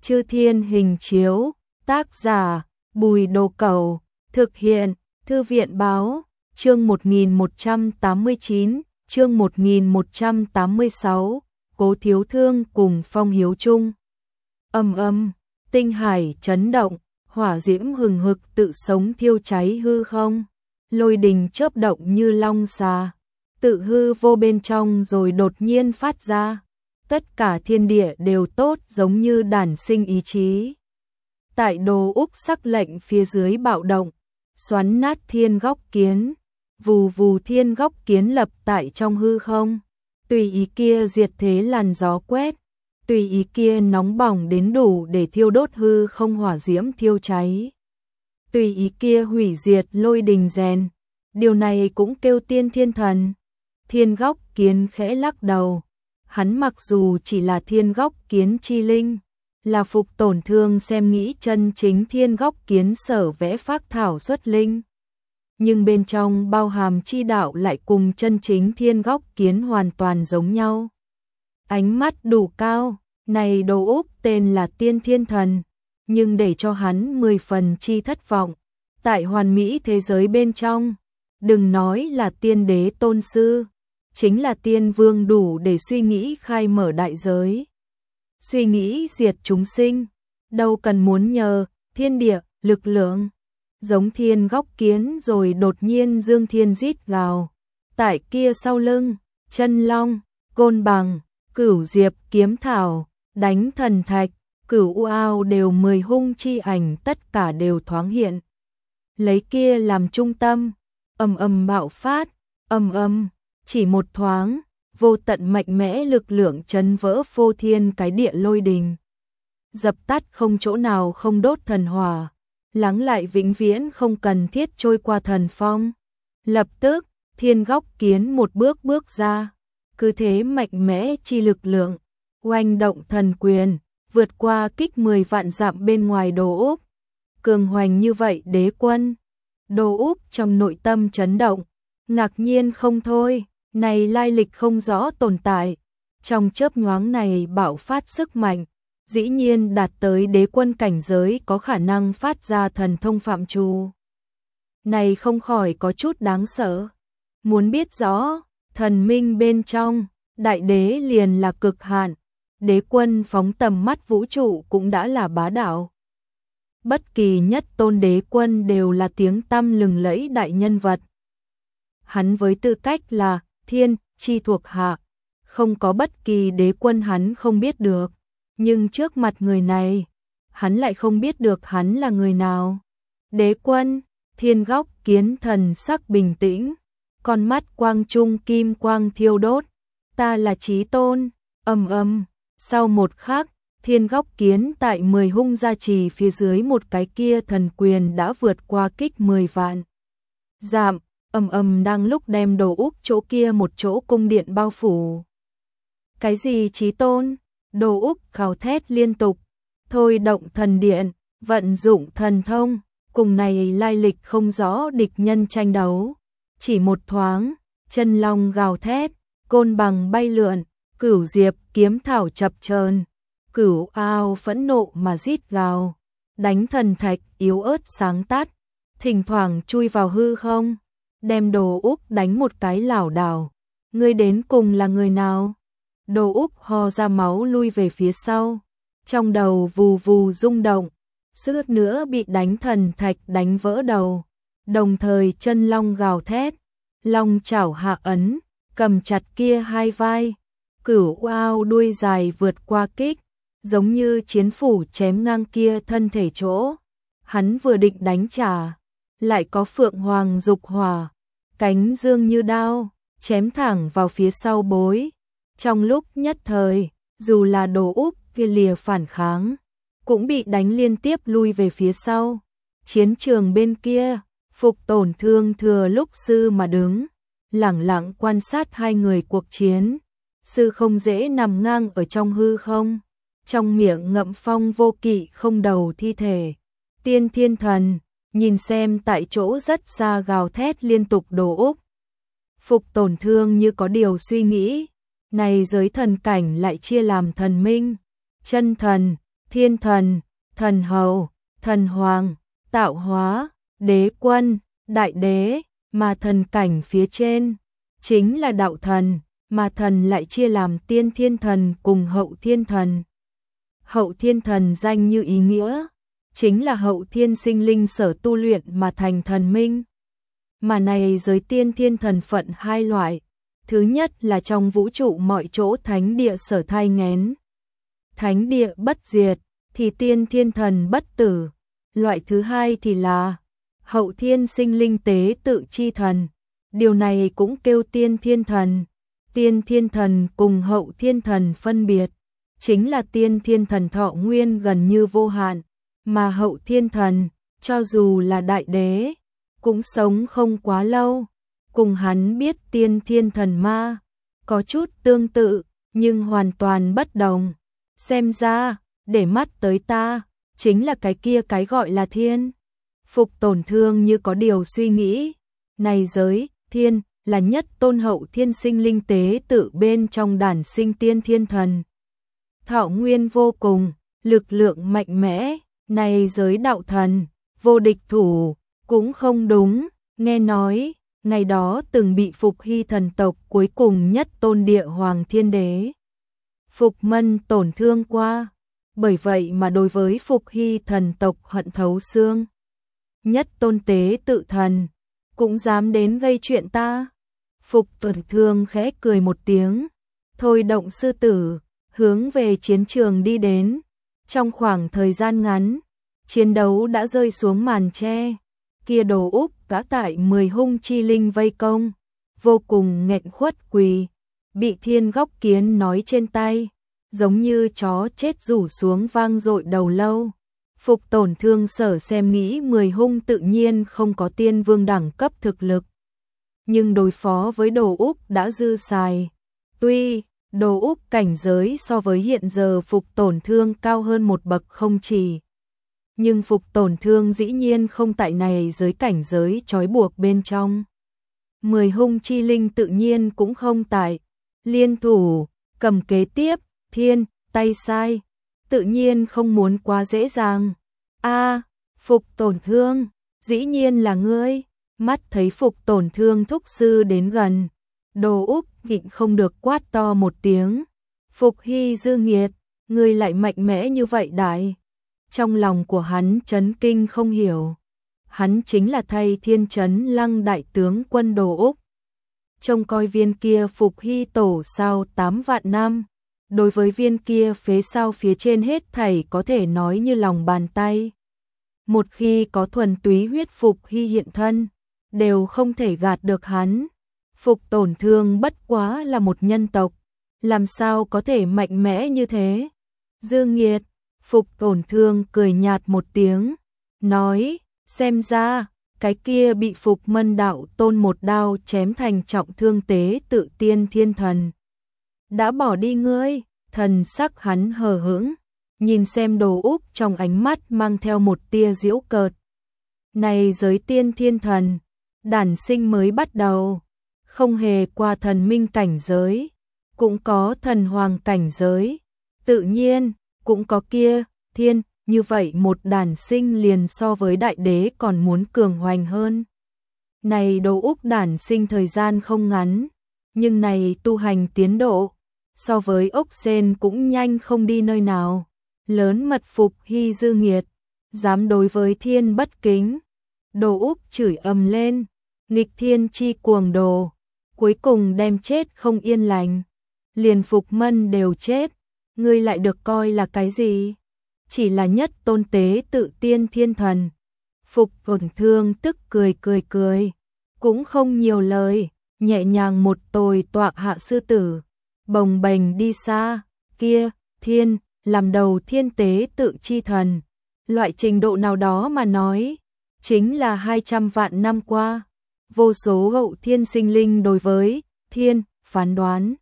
Chư Thiên Hình Chiếu, tác giả Bùi Đồ Cẩu, thực hiện Thư viện Báo, chương 1189, chương 1186, Cố Thiếu Thương cùng Phong Hiếu Trung. Tinh hải chấn động, hỏa diễm hừng hực tự sống thiêu cháy hư không, lôi đình chớp động như long xà, tự hư vô bên trong rồi đột nhiên phát ra. Tất cả thiên địa đều tốt giống như đản sinh ý chí. Tại Đồ Úc sắc lệnh phía dưới bạo động, xoắn nát thiên góc kiến, vù vù thiên góc kiến lập tại trong hư không. Tùy ý kia diệt thế làn gió quét, tùy ý kia nóng bỏng đến đủ để thiêu đốt hư không hỏa diễm thiêu cháy. Tùy ý kia hủy diệt lôi đình rèn, điều này cũng kêu tiên thiên thần. Thiên góc kiến khẽ lắc đầu. Hắn mặc dù chỉ là thiên góc kiến chi linh, là Phục Tổn Thương xem nghĩ chân chính thiên góc kiến sở vẽ phác thảo xuất linh. Nhưng bên trong bao hàm chi đạo lại cùng chân chính thiên góc kiến hoàn toàn giống nhau. Ánh mắt đủ cao, này Đồ Úc tên là tiên thiên thần, nhưng để cho hắn 10 phần chi thất vọng. Tại hoàn mỹ thế giới bên trong, đừng nói là tiên đế tôn sư, chính là tiên vương đủ để suy nghĩ khai mở đại giới. Suy nghĩ diệt chúng sinh, đâu cần muốn nhờ thiên địa, lực lượng. Giống thiên góc kiến rồi đột nhiên dương thiên rít gào. Tại kia sau lưng, chân long, côn bằng, cửu diệp kiếm thảo, đánh thần thạch, cửu u ao đều 10 hung chi ảnh tất cả đều thoáng hiện. Lấy kia làm trung tâm, bạo phát, chỉ một thoáng, vô tận mạnh mẽ lực lượng chấn vỡ phô thiên cái địa lôi đình. Dập tắt không chỗ nào không đốt thần hỏa, lắng lại vĩnh viễn không cần thiết trôi qua thần phong. Lập tức, thiên góc kiến một bước bước ra, cứ thế mạnh mẽ chi lực lượng, oanh động thần quyền, vượt qua kích 10 vạn dặm bên ngoài Đồ Úc. Cường hoành như vậy đế quân, Đồ Úc trong nội tâm chấn động, ngạc nhiên không thôi. Này lai lịch không rõ tồn tại, trong chớp nhoáng này bạo phát sức mạnh, dĩ nhiên đạt tới đế quân cảnh giới có khả năng phát ra thần thông phạm trù. Này không khỏi có chút đáng sợ. Muốn biết rõ, thần minh bên trong, đại đế liền là cực hạn, đế quân phóng tầm mắt vũ trụ cũng đã là bá đạo. Bất kỳ nhất tôn đế quân đều là tiếng tăm lừng lẫy đại nhân vật. Hắn với tư cách là thiên chi thuộc hạ, không có bất kỳ đế quân hắn không biết được, nhưng trước mặt người này, hắn lại không biết được hắn là người nào. Đế quân, thiên góc kiến thần sắc bình tĩnh, con mắt quang trung kim quang thiêu đốt, ta là chí tôn. Sau một khắc, thiên góc kiến tại 10 hung gia trì phía dưới một cái kia thần quyền đã vượt qua kích 10 vạn dặm. Đang lúc đem Đồ Úc chỗ kia một chỗ cung điện bao phủ. Cái gì chí tôn? Đồ Úc gào thét liên tục, thôi động thần điện, vận dụng thần thông, cùng này lai lịch không rõ địch nhân tranh đấu. Chỉ một thoáng, chân long gào thét, côn bằng bay lượn, cửu diệp kiếm thảo chập chờn, cửu ao phẫn nộ mà rít gào, đánh thần thạch yếu ớt sáng tắt, thỉnh thoảng chui vào hư không. Đem Đồ Úc đánh một cái lảo đảo. Ngươi đến cùng là người nào? Đồ Úc ho ra máu lui về phía sau. Trong đầu vù vù rung động. Suýt nữa bị đánh thần thạch đánh vỡ đầu. Đồng thời chân long gào thét. Long chảo hạ ấn, cầm chặt kia hai vai. Cửu ao đuôi dài vượt qua kích. Giống như chiến phủ chém ngang kia thân thể chỗ. Hắn vừa định đánh trả. Lại có phượng hoàng dục hỏa, cánh dương như đao, chém thẳng vào phía sau bối. Trong lúc nhất thời, dù là Đồ Úc kia lìa phản kháng, cũng bị đánh liên tiếp lui về phía sau. Chiến trường bên kia, Phục Tổn Thương thừa lúc sư mà đứng, lẳng lặng quan sát hai người cuộc chiến. Sư không dễ nằm ngang ở trong hư không, trong miệng ngậm phong vô kỵ không đầu thi thể. Tiên thiên thần nhìn xem tại chỗ rất xa gào thét liên tục Đồ Úc. Phục Tổn Thương như có điều suy nghĩ, này giới thần cảnh lại chia làm thần minh, chân thần, thiên thần, thần hầu, thần hoàng, tạo hóa, đế quân, đại đế, mà thần cảnh phía trên chính là đạo thần, mà thần lại chia làm tiên thiên thần cùng hậu thiên thần. Hậu thiên thần danh như ý nghĩa, chính là hậu thiên sinh linh sở tu luyện mà thành thần minh. Mà này giới tiên thiên thần phận hai loại. Thứ nhất là trong vũ trụ mọi chỗ thánh địa sở thai nghén. Thánh địa bất diệt, thì tiên thiên thần bất tử. Loại thứ hai thì là hậu thiên sinh linh tế tự chi thần. Điều này cũng kêu tiên thiên thần. Tiên thiên thần cùng hậu thiên thần phân biệt. Chính là tiên thiên thần thọ nguyên gần như vô hạn. Mà hậu thiên thần, cho dù là đại đế, cũng sống không quá lâu. Cùng hắn biết tiên thiên thần ma, có chút tương tự, nhưng hoàn toàn bất đồng. Xem ra, để mắt tới ta, chính là cái kia cái gọi là thiên. Phục Tổn Thương như có điều suy nghĩ. Này giới, thiên, là nhất tôn hậu thiên sinh linh tế tự bên trong đản sinh tiên thiên thần. Thọ nguyên vô cùng, lực lượng mạnh mẽ, này giới đạo thần, vô địch thủ, cũng không đúng, nghe nói, ngày đó từng bị Phục Hy thần tộc cuối cùng nhất tôn địa hoàng thiên đế. Phục Mân tổn thương qua, bởi vậy mà đối với Phục Hy thần tộc hận thấu xương. Nhất tôn tế tự thần, cũng dám đến gây chuyện ta. Phục Tổn Thương khẽ cười một tiếng, thôi động sư tử, hướng về chiến trường đi đến. Trong khoảng thời gian ngắn, chiến đấu đã rơi xuống màn che. Kia Đồ Úc đã tại 10 hung chi linh vây công, vô cùng nghẹn khuất quỳ, bị Thiên Góc Kiến nói trên tay, giống như chó chết rủ xuống vang dội đầu lâu. Phục Tổn Thương sở xem nghĩ 10 hung tự nhiên không có tiên vương đẳng cấp thực lực, nhưng đối phó với Đồ Úc đã dư xài. Tuy Đồ Úc cảnh giới so với hiện giờ Phục Tổn Thương cao hơn một bậc không chỉ, nhưng Phục Tổn Thương dĩ nhiên không tại này giới cảnh giới trói buộc bên trong. 10 hung chi linh tự nhiên cũng không tại. Liên thủ, cầm kế tiếp, thiên, tay sai, tự nhiên không muốn quá dễ dàng. A, Phục Tổn Thương, dĩ nhiên là ngươi. Mắt thấy Phục Tổn Thương thúc sư đến gần, Đồ Úc nhịn không được quát to một tiếng. Phục Hy dư nghiệt, ngươi lại mạnh mẽ như vậy đại. Trong lòng của hắn chấn kinh không hiểu. Hắn chính là thay Thiên Chấn Lăng đại tướng quân Đồ Úc. Trông coi viên kia Phục Hy tổ sao 8 vạn năm. Đối với viên kia phế sao phía trên hết thảy có thể nói như lòng bàn tay. Một khi có thuần túy huyết Phục Hy hiện thân, đều không thể gạt được hắn. Phục Tổn Thương bất quá là một nhân tộc, làm sao có thể mạnh mẽ như thế? Dư nghiệt, Phục Tổn Thương cười nhạt một tiếng, nói, xem ra, cái kia bị Phục Mân đạo tôn một đao chém thành trọng thương tế tự tiên thiên thần. Đã bỏ đi ngươi, thần sắc hắn hờ hững, nhìn xem Đồ Úc trong ánh mắt mang theo một tia giễu cợt. Này giới tiên thiên thần, đản sinh mới bắt đầu, không hề qua thần minh cảnh giới, cũng có thần hoàng cảnh giới, tự nhiên, cũng có kia, thiên, như vậy một đản sinh liền so với đại đế còn muốn cường hoành hơn. Này Đồ Úc đản sinh thời gian không ngắn, nhưng này tu hành tiến độ, so với ốc sên cũng nhanh không đi nơi nào. Lớn mật Phục Hy dư nghiệt, dám đối với thiên bất kính. Đồ Úc chửi ầm lên, nghịch thiên chi cuồng đồ, cuối cùng đem chết không yên lành. Liền Phục Mân đều chết, ngươi lại được coi là cái gì? Chỉ là nhất tôn tế tự tiên thiên thần. Phục Tổn Thương tức cười, cũng không nhiều lời, nhẹ nhàng một tồi tọa hạ sư tử, bồng bềnh đi xa. Kia, thiên, làm đầu thiên tế tự chi thần, loại trình độ nào đó mà nói, chính là 200 vạn năm qua, vô số hậu thiên sinh linh đối với thiên phán đoán.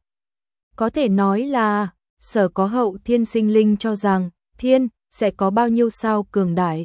Có thể nói là, sở có hậu thiên sinh linh cho rằng, thiên sẽ có bao nhiêu sao cường đại.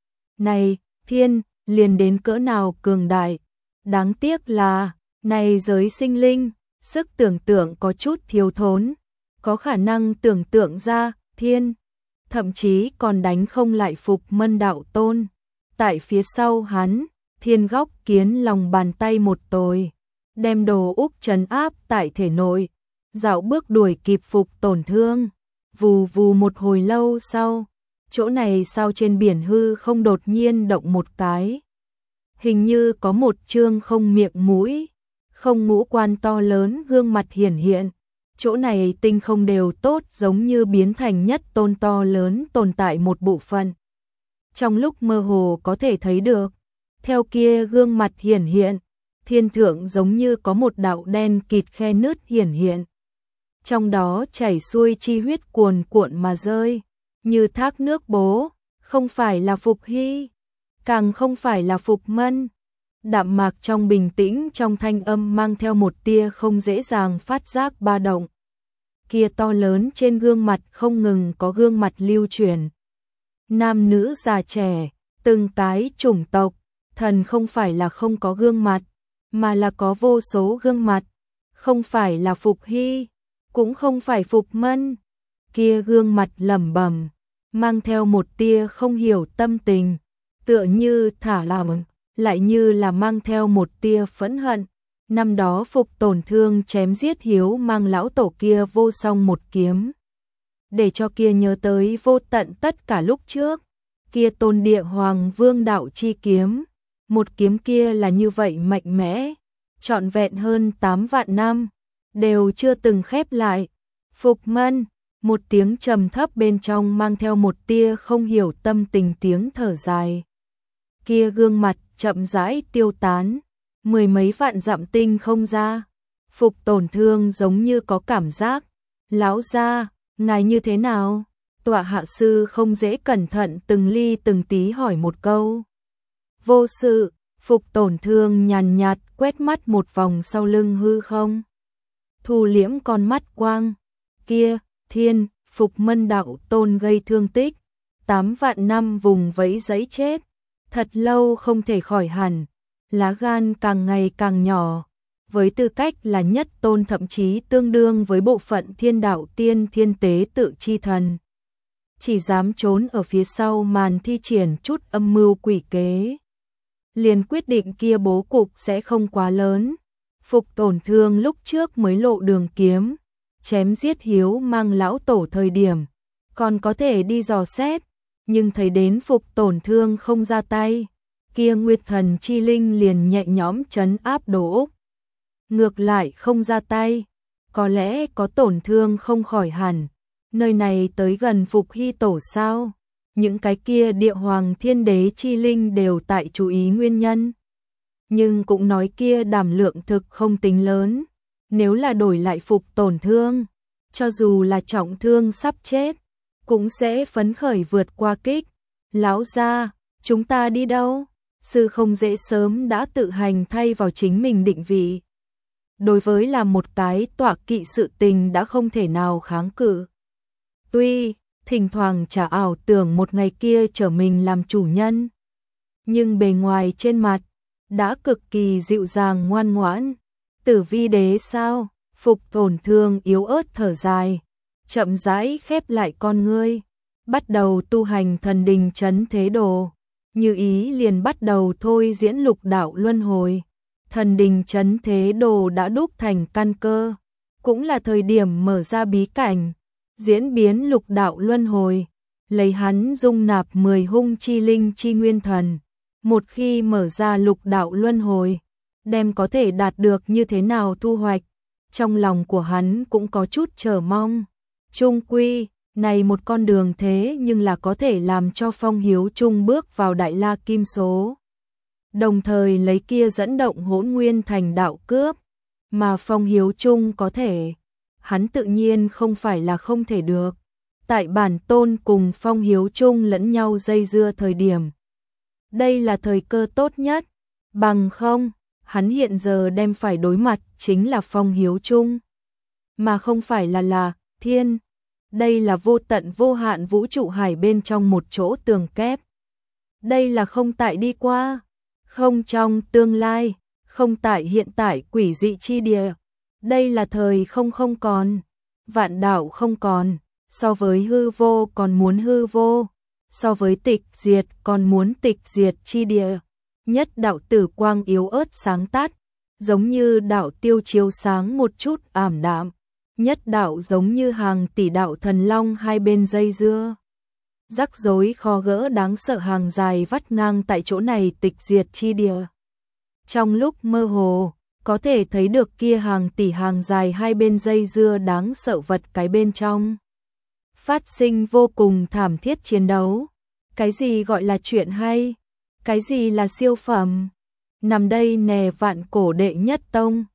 Này, thiên, liền đến cỡ nào cường đại. Đáng tiếc là, này giới sinh linh, sức tưởng tượng có chút thiếu thốn, có khả năng tưởng tượng ra, thiên, thậm chí còn đánh không lại Phục Mân đạo tôn. Tại phía sau hắn, Thiên Góc Kiến lòng bàn tay một tồi, đem Đồ Úc trấn áp tại thể nội, dạo bước đuổi kịp Phục Tổn Thương. Vù vù một hồi lâu sau, chỗ này sao trên biển hư không đột nhiên động một cái. Hình như có một trương không miệng mũi, không ngũ quan to lớn gương mặt hiển hiện. Chỗ này tinh không đều tốt giống như biến thành nhất tôn to lớn tồn tại một bộ phận. Trong lúc mơ hồ có thể thấy được, theo kia gương mặt hiển hiện, thiên thượng giống như có một đạo đen kịt khe nứt hiển hiện. Trong đó chảy xuôi chi huyết cuồn cuộn mà rơi, như thác nước bố, không phải là Phục Hy, càng không phải là Phục Mân. Đạm mạc trong bình tĩnh trong thanh âm mang theo một tia không dễ dàng phát giác ba động. Kia to lớn trên gương mặt không ngừng có gương mặt lưu truyền. Nam nữ già trẻ, từng cái chủng tộc, thần không phải là không có gương mặt, mà là có vô số gương mặt. Không phải là Phục Hy, cũng không phải Phục Mân. Kia gương mặt lẩm bẩm, mang theo một tia không hiểu tâm tình, tựa như thả lỏng, lại như là mang theo một tia phẫn hận. Năm đó Phục Tổn Thương chém giết Hiếu Mang lão tổ kia vô song một kiếm, để cho kia nhớ tới vô tận tất cả lúc trước, kia Tôn Địa Hoàng Vương đạo chi kiếm, một kiếm kia là như vậy mạnh mẽ, trọn vẹn hơn 8 vạn năm, đều chưa từng khép lại. Phục Mân, một tiếng trầm thấp bên trong mang theo một tia không hiểu tâm tình tiếng thở dài. Kia gương mặt chậm rãi tiêu tán, mười mấy vạn dặm tinh không ra. Phục Tổn Thương giống như có cảm giác, lão gia, ngài như thế nào? Tọa hạ sư không dễ cẩn thận từng ly từng tí hỏi một câu. Vô sự. Phục Tổn Thương nhàn nhạt quét mắt một vòng sau lưng hư không, thu liễm con mắt quang. Kia, thiên, Phục Mân đạo tôn gây thương tích, 8 vạn năm vùng vẫy giấy chết, thật lâu không thể khỏi hẳn, lá gan càng ngày càng nhỏ, với tư cách là nhất tôn thậm chí tương đương với bộ phận thiên đạo tiên thiên tế tự chi thần. Chỉ dám trốn ở phía sau màn thi triển chút âm mưu quỷ kế. Liền quyết định kia bố cục sẽ không quá lớn. Phục Tổn Thương lúc trước mới lộ đường kiếm, chém giết Hiếu Mang lão tổ thời điểm, còn có thể đi dò xét, nhưng thấy đến Phục Tổn Thương không ra tay, kia Nguyệt Thần chi linh liền nhẹ nhõm trấn áp Đồ Úc. Ngược lại không ra tay, có lẽ có tổn thương không khỏi hẳn, nơi này tới gần Phục Hy tổ sao? Những cái kia Địa Hoàng Thiên Đế chi linh đều tại chú ý nguyên nhân. Nhưng cũng nói kia đảm lượng thực không tính lớn, nếu là đổi lại Phục Tổn Thương, cho dù là trọng thương sắp chết, cũng sẽ phấn khởi vượt qua kích. Lão gia, chúng ta đi đâu? Sư không dễ sớm đã tự hành thay vào chính mình định vị. Đối với là một cái tọa kỵ sự tình đã không thể nào kháng cự. Tuy thỉnh thoảng chả ảo tưởng một ngày kia trở mình làm chủ nhân, nhưng bề ngoài trên mặt đã cực kỳ dịu dàng ngoan ngoãn. Tử Vi Đế sao? Phục Tổn Thương yếu ớt thở dài, chậm rãi khép lại con ngươi, bắt đầu tu hành thần đình trấn thế đồ. Như ý liền bắt đầu thôi diễn lục đạo luân hồi. Thần đình trấn thế đồ đã đúc thành căn cơ, cũng là thời điểm mở ra bí cảnh, diễn biến lục đạo luân hồi, lấy hắn dung nạp 10 hung chi linh chi nguyên thần. Một khi mở ra lục đạo luân hồi, đem có thể đạt được như thế nào thu hoạch, trong lòng của hắn cũng có chút chờ mong. Trung quy, này một con đường thế nhưng là có thể làm cho Phong Hiếu Trung bước vào Đại La Kim số. Đồng thời lấy kia dẫn động Hỗn Nguyên thành đạo cướp, mà Phong Hiếu Trung có thể, hắn tự nhiên không phải là không thể được. Tại bản tôn cùng Phong Hiếu Trung lẫn nhau dây dưa thời điểm, đây là thời cơ tốt nhất, bằng không, hắn hiện giờ đem phải đối mặt chính là Phong Hiếu Trung, mà không phải là thiên. Đây là vô tận vô hạn vũ trụ hải bên trong một chỗ tường kép. Đây là không tại đi qua, không trong tương lai, không tại hiện tại quỷ dị chi địa. Đây là thời không không còn, vạn đạo không còn, so với hư vô còn muốn hư vô, so với tịch diệt còn muốn tịch diệt chi địa. Nhất đạo tử quang yếu ớt sáng tát, giống như đạo tiêu chiếu sáng một chút ảm đạm. Nhất đạo giống như hàng tỷ đạo thần long hai bên dây dưa. Rắc rối khó gỡ đáng sợ hàng dài vắt ngang tại chỗ này tịch diệt chi địa. Trong lúc mơ hồ, có thể thấy được kia hàng tỷ hàng dài hai bên dây dưa đáng sợ vật cái bên trong. Phát sinh vô cùng thảm thiết chiến đấu. Cái gì gọi là chuyện hay? Cái gì là siêu phẩm? Nằm đây nè vạn cổ đệ nhất tông,